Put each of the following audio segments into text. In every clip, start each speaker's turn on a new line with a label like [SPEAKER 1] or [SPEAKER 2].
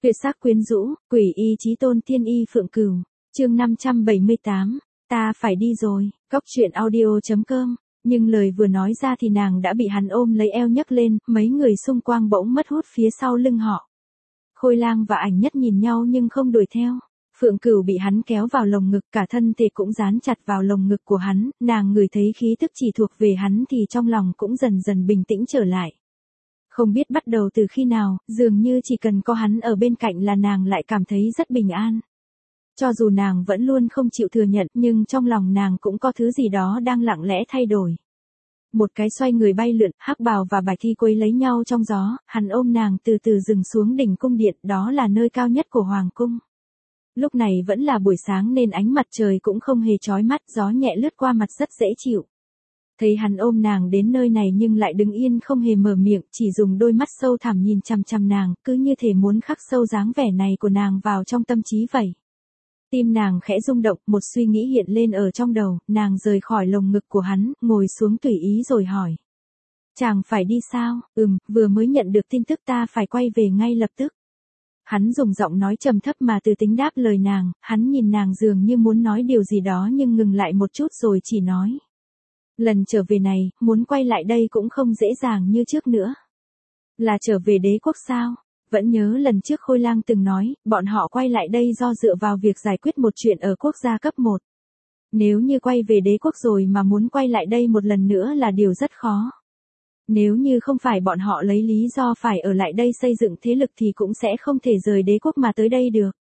[SPEAKER 1] Tuyệt sắc quyến rũ, quỷ y chí tôn tiên y phượng cửu. Chương 578, ta phải đi rồi. Cóc truyện audio.com. Nhưng lời vừa nói ra thì nàng đã bị hắn ôm lấy eo nhấc lên, mấy người xung quanh bỗng mất hút phía sau lưng họ. Khôi Lang và Ảnh Nhất nhìn nhau nhưng không đuổi theo. Phượng Cửu bị hắn kéo vào lồng ngực, cả thân thể cũng dán chặt vào lồng ngực của hắn, nàng ngửi thấy khí tức chỉ thuộc về hắn thì trong lòng cũng dần dần bình tĩnh trở lại. Không biết bắt đầu từ khi nào, dường như chỉ cần có hắn ở bên cạnh là nàng lại cảm thấy rất bình an. Cho dù nàng vẫn luôn không chịu thừa nhận nhưng trong lòng nàng cũng có thứ gì đó đang lặng lẽ thay đổi. Một cái xoay người bay lượn, Hắc Bào và Bạch Thi quấy lấy nhau trong gió, hắn ôm nàng từ từ dừng xuống đỉnh cung điện, đó là nơi cao nhất của hoàng cung. Lúc này vẫn là buổi sáng nên ánh mặt trời cũng không hề chói mắt, gió nhẹ lướt qua mặt rất dễ chịu. Thấy hắn ôm nàng đến nơi này nhưng lại đứng yên không hề mở miệng, chỉ dùng đôi mắt sâu thẳm nhìn chằm chằm nàng, cứ như thể muốn khắc sâu dáng vẻ này của nàng vào trong tâm trí vậy. Tim nàng khẽ rung động, một suy nghĩ hiện lên ở trong đầu, nàng rời khỏi lồng ngực của hắn, ngồi xuống tùy ý rồi hỏi. Chàng phải đi sao? Vừa mới nhận được tin tức ta phải quay về ngay lập tức. Hắn dùng giọng nói trầm thấp mà từ tính đáp lời nàng, hắn nhìn nàng dường như muốn nói điều gì đó nhưng ngừng lại một chút rồi chỉ nói. Lần trở về này, muốn quay lại đây cũng không dễ dàng như trước nữa. Là trở về đế quốc sao? Vẫn nhớ lần trước Khôi Lang từng nói, bọn họ quay lại đây do dựa vào việc giải quyết một chuyện ở quốc gia cấp 1. Nếu như quay về đế quốc rồi mà muốn quay lại đây một lần nữa là điều rất khó. Nếu như không phải bọn họ lấy lý do phải ở lại đây xây dựng thế lực thì cũng sẽ không thể rời đế quốc mà tới đây được.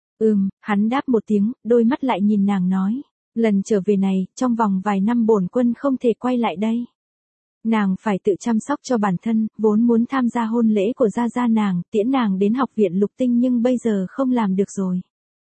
[SPEAKER 1] Hắn đáp một tiếng, đôi mắt lại nhìn nàng nói. Lần trở về này, trong vòng vài năm bổn quân không thể quay lại đây. Nàng phải tự chăm sóc cho bản thân, vốn muốn tham gia hôn lễ của gia nàng, tiễn nàng đến học viện Lục Tinh nhưng bây giờ không làm được rồi.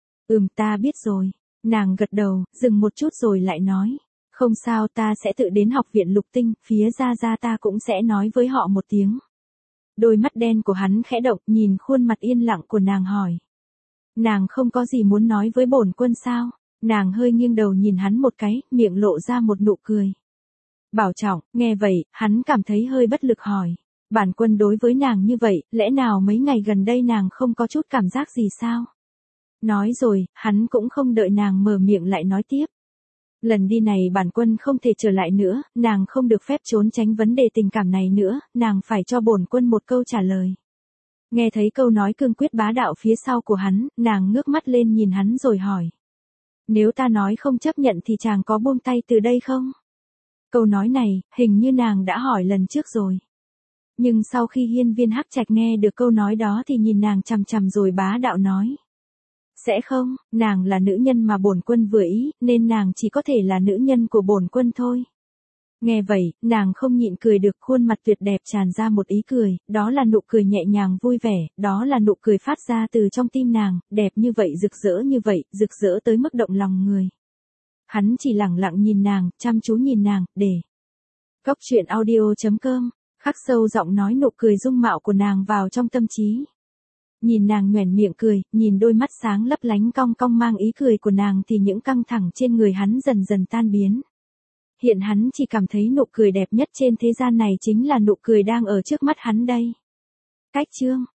[SPEAKER 1] Ta biết rồi. Nàng gật đầu, dừng một chút rồi lại nói. Không sao, ta sẽ tự đến học viện Lục Tinh, phía gia ta cũng sẽ nói với họ một tiếng. Đôi mắt đen của hắn khẽ động, nhìn khuôn mặt yên lặng của nàng hỏi. Nàng không có gì muốn nói với bổn quân sao? Nàng hơi nghiêng đầu nhìn hắn một cái, miệng lộ ra một nụ cười. Bảo trọng, nghe vậy, hắn cảm thấy hơi bất lực hỏi. Bản quân đối với nàng như vậy, lẽ nào mấy ngày gần đây nàng không có chút cảm giác gì sao? Nói rồi, hắn cũng không đợi nàng mở miệng lại nói tiếp. Lần đi này bản quân không thể trở lại nữa, nàng không được phép trốn tránh vấn đề tình cảm này nữa, nàng phải cho bổn quân một câu trả lời. Nghe thấy câu nói cương quyết bá đạo phía sau của hắn, nàng ngước mắt lên nhìn hắn rồi hỏi. Nếu ta nói không chấp nhận thì chàng có buông tay từ đây không? Câu nói này, hình như nàng đã hỏi lần trước rồi. Nhưng sau khi Hiên Viên Hắc Trạch nghe được câu nói đó thì nhìn nàng chằm chằm rồi bá đạo nói. Sẽ không, nàng là nữ nhân mà bổn quân vừa ý, nên nàng chỉ có thể là nữ nhân của bổn quân thôi. Nghe vậy, nàng không nhịn cười được, khuôn mặt tuyệt đẹp tràn ra một ý cười, đó là nụ cười nhẹ nhàng vui vẻ, đó là nụ cười phát ra từ trong tim nàng, đẹp như vậy, rực rỡ tới mức động lòng người. Hắn chỉ lặng lặng nhìn nàng, chăm chú nhìn nàng, để. Cóc truyện audio.com, khắc sâu giọng nói nụ cười dung mạo của nàng vào trong tâm trí. Nhìn nàng nhoẻn miệng cười, nhìn đôi mắt sáng lấp lánh cong cong mang ý cười của nàng thì những căng thẳng trên người hắn dần dần tan biến. Hiện hắn chỉ cảm thấy nụ cười đẹp nhất trên thế gian này chính là nụ cười đang ở trước mắt hắn đây. Cách chương